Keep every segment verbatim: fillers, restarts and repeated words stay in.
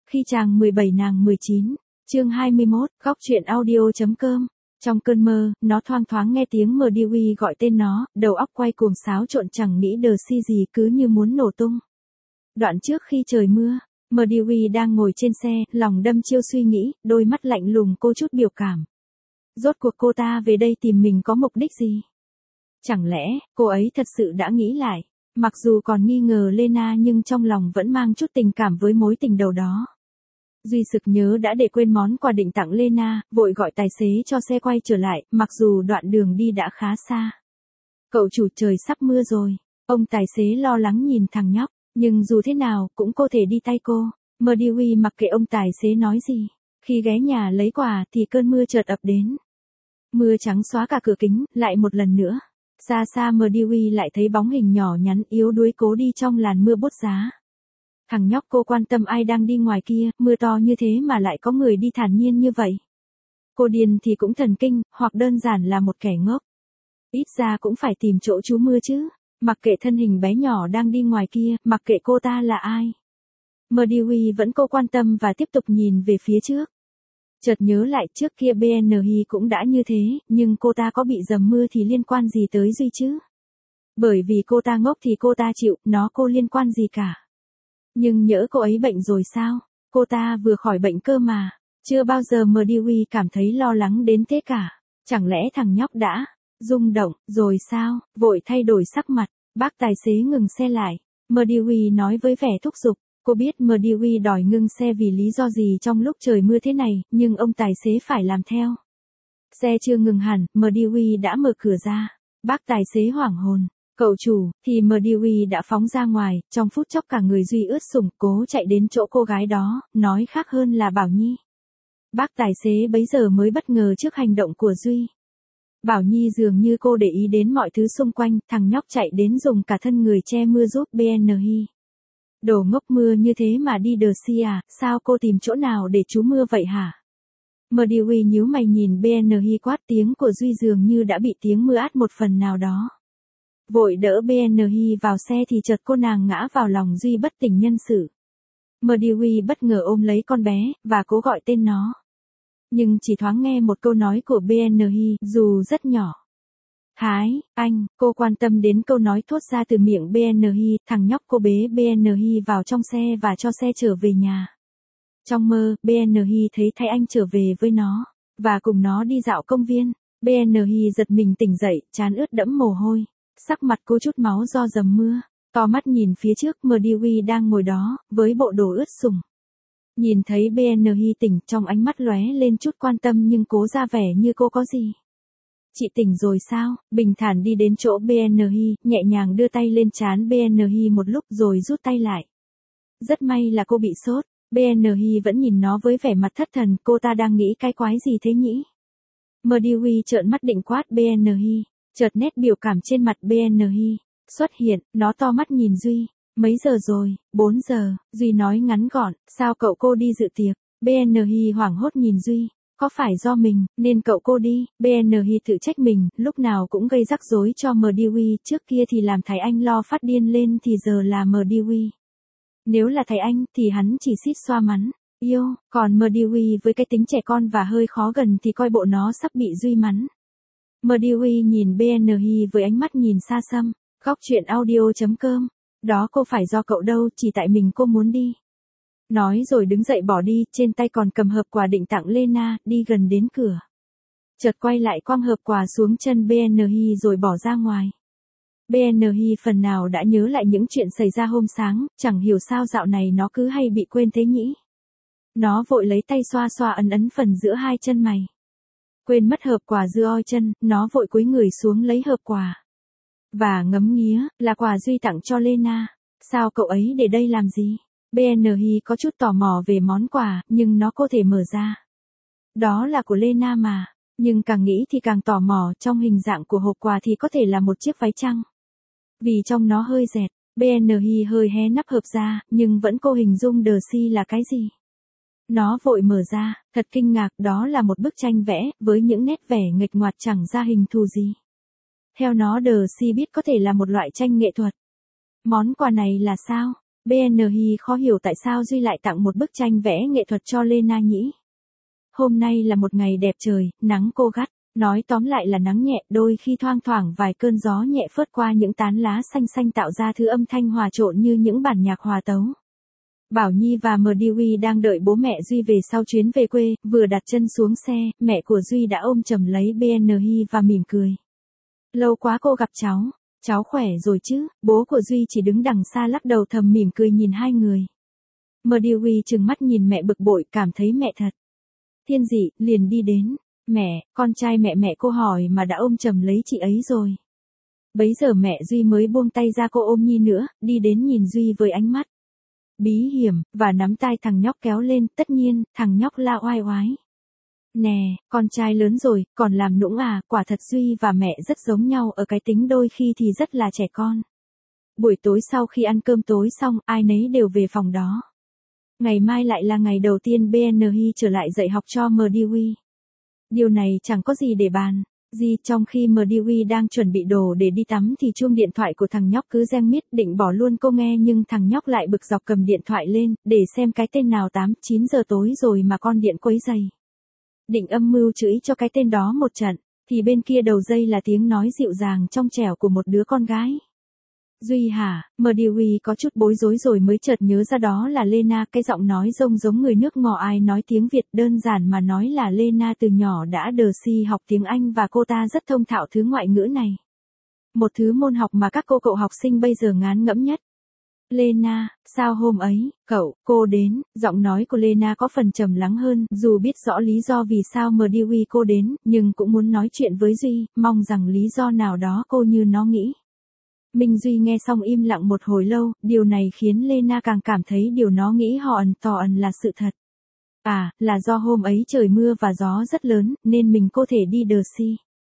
Khi chàng mười bảy nàng mười chín, chương hai mươi mốt, góc truyện audio.com. Trong cơn mơ, nó thoang thoáng nghe tiếng Mdiwi gọi tên nó, đầu óc quay cuồng xáo trộn chẳng nghĩ đờ si gì cứ như muốn nổ tung. Đoạn trước khi trời mưa, Mdiwi đang ngồi trên xe, lòng đâm chiêu suy nghĩ, đôi mắt lạnh lùng cô chút biểu cảm. Rốt cuộc cô ta về đây tìm mình có mục đích gì? Chẳng lẽ, cô ấy thật sự đã nghĩ lại, mặc dù còn nghi ngờ Lena nhưng trong lòng vẫn mang chút tình cảm với mối tình đầu đó. Duy sực nhớ đã để quên món quà định tặng Lena, vội gọi tài xế cho xe quay trở lại, mặc dù đoạn đường đi đã khá xa. Cậu chủ, trời sắp mưa rồi. Ông tài xế lo lắng nhìn thằng nhóc, nhưng dù thế nào cũng có thể đi tay cô. Mdiwi mặc kệ ông tài xế nói gì. Khi ghé nhà lấy quà thì cơn mưa chợt ập đến. Mưa trắng xóa cả cửa kính, lại một lần nữa. Xa xa Mdiwi lại thấy bóng hình nhỏ nhắn yếu đuối cố đi trong làn mưa bút giá. Thằng nhóc, cô quan tâm ai đang đi ngoài kia, mưa to như thế mà lại có người đi thản nhiên như vậy. Cô điên thì cũng thần kinh, hoặc đơn giản là một kẻ ngốc. Ít ra cũng phải tìm chỗ trú mưa chứ. Mặc kệ thân hình bé nhỏ đang đi ngoài kia, mặc kệ cô ta là ai. Mdiwi vẫn cô quan tâm và tiếp tục nhìn về phía trước. Chợt nhớ lại trước kia bê en hi cũng đã như thế, nhưng cô ta có bị dầm mưa thì liên quan gì tới Duy chứ? Bởi vì cô ta ngốc thì cô ta chịu, nó cô liên quan gì cả. Nhưng nhỡ cô ấy bệnh rồi sao? Cô ta vừa khỏi bệnh cơ mà. Chưa bao giờ Mdiwi cảm thấy lo lắng đến thế cả. Chẳng lẽ thằng nhóc đã rung động rồi sao? Vội thay đổi sắc mặt, bác tài xế ngừng xe lại. Mdiwi nói với vẻ thúc giục. Cô biết Mdiwi đòi ngưng xe vì lý do gì trong lúc trời mưa thế này, nhưng ông tài xế phải làm theo. Xe chưa ngừng hẳn, Mdiwi đã mở cửa ra. Bác tài xế hoảng hồn. Cậu chủ, thì Mdiwi đã phóng ra ngoài, trong phút chốc cả người Duy ướt sũng, cố chạy đến chỗ cô gái đó, nói khác hơn là Bảo Nhi. Bác tài xế bấy giờ mới bất ngờ trước hành động của Duy. Bảo Nhi dường như cô để ý đến mọi thứ xung quanh, thằng nhóc chạy đến dùng cả thân người che mưa giúp bê en hi. Đồ ngốc, mưa như thế mà đi đờ si à, sao cô tìm chỗ nào để trú mưa vậy hả? Mdiwi nhíu mày nhìn bê en hi quát, tiếng của Duy dường như đã bị tiếng mưa át một phần nào đó. Vội đỡ bê en hi vào xe thì chợt cô nàng ngã vào lòng Duy bất tỉnh nhân sự. Mdiwi bất ngờ ôm lấy con bé, và cố gọi tên nó. Nhưng chỉ thoáng nghe một câu nói của bê en hi, dù rất nhỏ. Thái, anh, cô quan tâm đến câu nói thốt ra từ miệng bê en hi, thằng nhóc cô bế bê en hi vào trong xe và cho xe trở về nhà. Trong mơ, bê en hi thấy Thái Anh trở về với nó, và cùng nó đi dạo công viên. bê en hi giật mình tỉnh dậy, trán ướt đẫm mồ hôi. Sắc mặt cô chút máu do dầm mưa, to mắt nhìn phía trước Mdiwi đang ngồi đó, với bộ đồ ướt sũng. Nhìn thấy bê en hi tỉnh, trong ánh mắt lóe lên chút quan tâm nhưng cố ra vẻ như cô có gì. Chị tỉnh rồi sao? Bình thản đi đến chỗ bê en hi, nhẹ nhàng đưa tay lên trán bê en hi một lúc rồi rút tay lại. Rất may là cô bị sốt, bê en hi vẫn nhìn nó với vẻ mặt thất thần, cô ta đang nghĩ cái quái gì thế nhỉ? Mdiwi trợn mắt định quát bê en hi. Chợt nét biểu cảm trên mặt bê en hi xuất hiện, nó to mắt nhìn Duy. Mấy giờ rồi? bốn giờ, Duy nói ngắn gọn, sao cậu cô đi dự tiệc? bê en hi hoảng hốt nhìn Duy, có phải do mình nên cậu cô đi? bê en hi tự trách mình, lúc nào cũng gây rắc rối cho Mdiwi, trước kia thì làm Thái Anh lo phát điên lên thì giờ là Mdiwi. Nếu là Thái Anh thì hắn chỉ xít xoa mắn yêu, còn Mdiwi với cái tính trẻ con và hơi khó gần thì coi bộ nó sắp bị Duy mắn. Mdiwi nhìn bê en hi với ánh mắt nhìn xa xăm. Góc truyện audio.com. Đó cô phải do cậu đâu, chỉ tại mình cô muốn đi. Nói rồi đứng dậy bỏ đi, trên tay còn cầm hộp quà định tặng Lena, đi gần đến cửa. Chợt quay lại quăng hộp quà xuống chân bê en hi rồi bỏ ra ngoài. bê en hi phần nào đã nhớ lại những chuyện xảy ra hôm sáng, chẳng hiểu sao dạo này nó cứ hay bị quên thế nhỉ. Nó vội lấy tay xoa xoa ấn ấn phần giữa hai chân mày. Quên mất hộp quà giữa oi chân, nó vội cúi người xuống lấy hộp quà. Và ngấm nghía, là quà Duy tặng cho Lena. Sao cậu ấy để đây làm gì? bê en hi có chút tò mò về món quà, nhưng nó có thể mở ra. Đó là của Lena mà, nhưng càng nghĩ thì càng tò mò, trong hình dạng của hộp quà thì có thể là một chiếc váy chăng? Vì trong nó hơi dẹt, bê en hi hơi hé nắp hộp ra, nhưng vẫn cô hình dung đờ si là cái gì? Nó vội mở ra, thật kinh ngạc, đó là một bức tranh vẽ, với những nét vẻ nghịch ngoạc chẳng ra hình thù gì. Theo nó đờ si biết có thể là một loại tranh nghệ thuật. Món quà này là sao? bê en hát khó hiểu tại sao Duy lại tặng một bức tranh vẽ nghệ thuật cho Lena nhỉ. Hôm nay là một ngày đẹp trời, nắng cô gắt. Nói tóm lại là nắng nhẹ, đôi khi thoang thoảng vài cơn gió nhẹ phớt qua những tán lá xanh xanh tạo ra thứ âm thanh hòa trộn như những bản nhạc hòa tấu. Bảo Nhi và em đê vê đang đợi bố mẹ Duy về sau chuyến về quê, vừa đặt chân xuống xe, mẹ của Duy đã ôm chầm lấy bê en hát và mỉm cười. Lâu quá cô gặp cháu, cháu khỏe rồi chứ, bố của Duy chỉ đứng đằng xa lắc đầu thầm mỉm cười nhìn hai người. em đê vê trừng mắt nhìn mẹ bực bội, cảm thấy mẹ thật thiên dị, liền đi đến. Mẹ, con trai mẹ mẹ cô hỏi mà đã ôm chầm lấy chị ấy rồi. Bấy giờ mẹ Duy mới buông tay ra cô ôm Nhi nữa, đi đến nhìn Duy với ánh mắt bí hiểm, và nắm tay thằng nhóc kéo lên, tất nhiên, thằng nhóc la oai oái. Nè, con trai lớn rồi, còn làm nũng à, quả thật Duy và mẹ rất giống nhau ở cái tính đôi khi thì rất là trẻ con. Buổi tối sau khi ăn cơm tối xong, ai nấy đều về phòng đó. Ngày mai lại là ngày đầu tiên bê en hát trở lại dạy học cho em đê vê. Điều này chẳng có gì để bàn. Gì, trong khi em đê vê đang chuẩn bị đồ để đi tắm thì chuông điện thoại của thằng nhóc cứ reng mít, định bỏ luôn cô nghe nhưng thằng nhóc lại bực dọc cầm điện thoại lên, để xem cái tên nào tám, chín giờ tối rồi mà con điện quấy giày. Định âm mưu chửi cho cái tên đó một trận, thì bên kia đầu dây là tiếng nói dịu dàng trong trẻo của một đứa con gái. Duy hả, em đê vê có chút bối rối rồi mới chợt nhớ ra đó là Lena, cái giọng nói rông giống người nước ngò ai nói tiếng Việt, đơn giản mà nói là Lena từ nhỏ đã đờ si học tiếng Anh và cô ta rất thông thạo thứ ngoại ngữ này. Một thứ môn học mà các cô cậu học sinh bây giờ ngán ngẫm nhất. Lena, sao hôm ấy, cậu, cô đến, giọng nói của Lena có phần trầm lắng hơn, dù biết rõ lý do vì sao em đê vê cô đến, nhưng cũng muốn nói chuyện với Duy, mong rằng lý do nào đó cô như nó nghĩ. Minh Duy nghe xong im lặng một hồi lâu, điều này khiến Lena càng cảm thấy điều nó nghĩ họ ẩn tỏ ẩn là sự thật. À, là do hôm ấy trời mưa và gió rất lớn, nên mình có thể đi đờ si.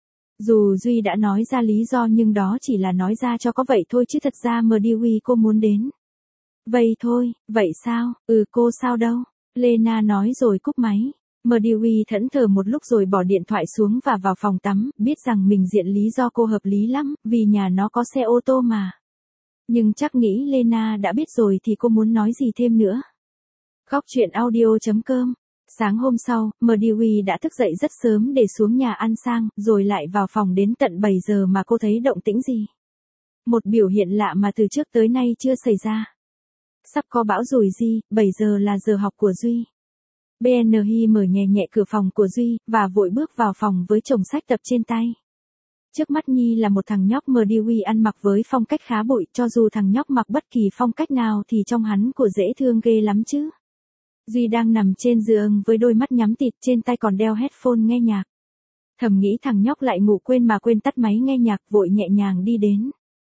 Dù Duy đã nói ra lý do nhưng đó chỉ là nói ra cho có vậy thôi chứ thật ra em đê vê cô muốn đến. Vậy thôi, vậy sao, ừ cô sao đâu, Lena nói rồi cúp máy. em đê vê thẫn thờ một lúc rồi bỏ điện thoại xuống và vào phòng tắm, biết rằng mình diện lý do cô hợp lý lắm, vì nhà nó có xe ô tô mà. Nhưng chắc nghĩ Lena đã biết rồi thì cô muốn nói gì thêm nữa. Góc truyện audio chấm com. Sáng hôm sau, em đê vê đã thức dậy rất sớm để xuống nhà ăn sang, rồi lại vào phòng đến tận bảy giờ mà cô thấy động tĩnh gì. Một biểu hiện lạ mà từ trước tới nay chưa xảy ra. Sắp có bão rồi gì, bảy giờ là giờ học của Duy. bê en hát mở nhẹ nhẹ cửa phòng của Duy, và vội bước vào phòng với chồng sách tập trên tay. Trước mắt Nhi là một thằng nhóc em đê vê ăn mặc với phong cách khá bụi, cho dù thằng nhóc mặc bất kỳ phong cách nào thì trông hắn của dễ thương ghê lắm chứ. Duy đang nằm trên giường với đôi mắt nhắm tịt, trên tay còn đeo headphone nghe nhạc. Thầm nghĩ thằng nhóc lại ngủ quên mà quên tắt máy nghe nhạc, vội nhẹ nhàng đi đến.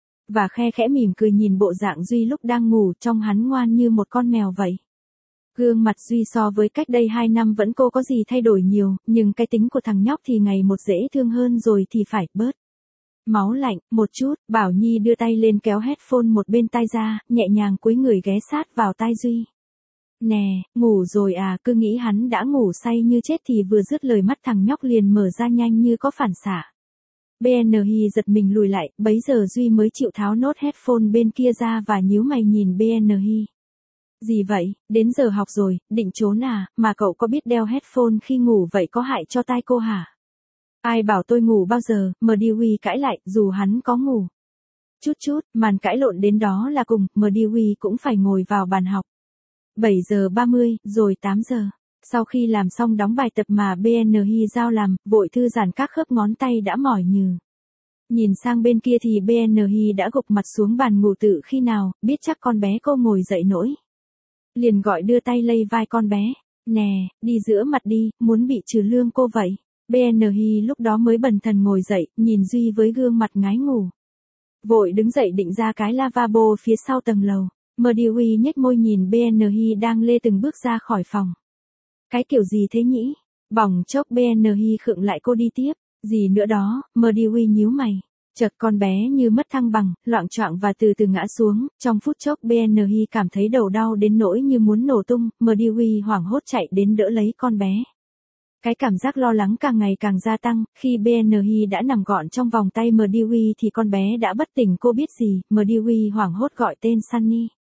Và khe khẽ mỉm cười nhìn bộ dạng Duy lúc đang ngủ, trông hắn ngoan như một con mèo vậy. Gương mặt Duy so với cách đây hai năm vẫn cô có gì thay đổi nhiều, nhưng cái tính của thằng nhóc thì ngày một dễ thương hơn rồi thì phải bớt. Máu lạnh, một chút, Bảo Nhi đưa tay lên kéo headphone một bên tai ra, nhẹ nhàng cúi người ghé sát vào tai Duy. Nè, ngủ rồi à, cứ nghĩ hắn đã ngủ say như chết thì vừa dứt lời mắt thằng nhóc liền mở ra nhanh như có phản xạ. bê en hát giật mình lùi lại, bấy giờ Duy mới chịu tháo nốt headphone bên kia ra và nhíu mày nhìn bê en hát. Gì vậy, đến giờ học rồi, định trốn à, mà cậu có biết đeo headphone khi ngủ vậy có hại cho tai cô hả? Ai bảo tôi ngủ bao giờ, em đê vê cãi lại, dù hắn có ngủ. Chút chút, màn cãi lộn đến đó là cùng, em đê vê cũng phải ngồi vào bàn học. bảy giờ ba mươi, rồi tám giờ. Sau khi làm xong đóng bài tập mà bê en hát giao làm, vội thư giãn các khớp ngón tay đã mỏi nhừ. Nhìn sang bên kia thì bê en hát đã gục mặt xuống bàn ngủ tự khi nào, biết chắc con bé cô ngồi dậy nổi. Liền gọi đưa tay lay vai con bé. Nè, đi giữa mặt đi, muốn bị trừ lương cô vậy. bê en hát lúc đó mới bần thần ngồi dậy, nhìn Duy với gương mặt ngái ngủ. Vội đứng dậy định ra cái lavabo phía sau tầng lầu. em đê vê nhếch môi nhìn bê en hát đang lê từng bước ra khỏi phòng. Cái kiểu gì thế nhỉ? Bỏng chốc bê en hát khựng lại cô đi tiếp. Gì nữa đó, em đê vê nhíu mày. Chợt con bé như mất thăng bằng, loạng choạng và từ từ ngã xuống, trong phút chốc bê en hát cảm thấy đầu đau đến nỗi như muốn nổ tung, em đê vê hoảng hốt chạy đến đỡ lấy con bé. Cái cảm giác lo lắng càng ngày càng gia tăng, khi bê en hát đã nằm gọn trong vòng tay em đê vê thì con bé đã bất tỉnh cô biết gì, em đê vê hoảng hốt gọi tên Sunny.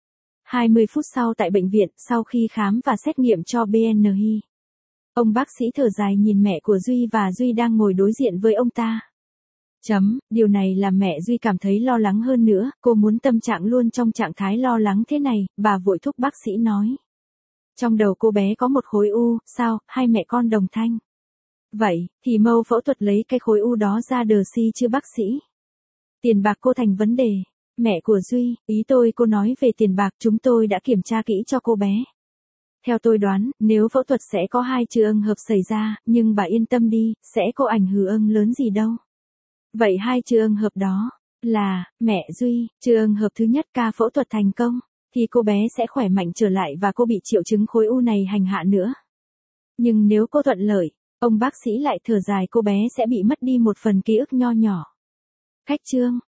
hai mươi phút sau tại bệnh viện, sau khi khám và xét nghiệm cho bê en i, ông bác sĩ thở dài nhìn mẹ của Duy và Duy đang ngồi đối diện với ông ta. Chấm, điều này làm mẹ Duy cảm thấy lo lắng hơn nữa, cô muốn tâm trạng luôn trong trạng thái lo lắng thế này, bà vội thúc bác sĩ nói. Trong đầu cô bé có một khối u, sao, hai mẹ con đồng thanh. Vậy, thì mâu phẫu thuật lấy cái khối u đó ra đờ si chưa bác sĩ? Tiền bạc cô thành vấn đề. Mẹ của Duy, ý tôi cô nói về tiền bạc, chúng tôi đã kiểm tra kỹ cho cô bé. Theo tôi đoán, nếu phẫu thuật sẽ có hai trường hợp xảy ra, nhưng bà yên tâm đi, sẽ có ảnh hưởng lớn gì đâu. Vậy hai trường hợp đó là, mẹ Duy, trường hợp thứ nhất ca phẫu thuật thành công, thì cô bé sẽ khỏe mạnh trở lại và cô bị triệu chứng khối u này hành hạ nữa. Nhưng nếu cô thuận lợi, ông bác sĩ lại thở dài cô bé sẽ bị mất đi một phần ký ức nho nhỏ. Khách chương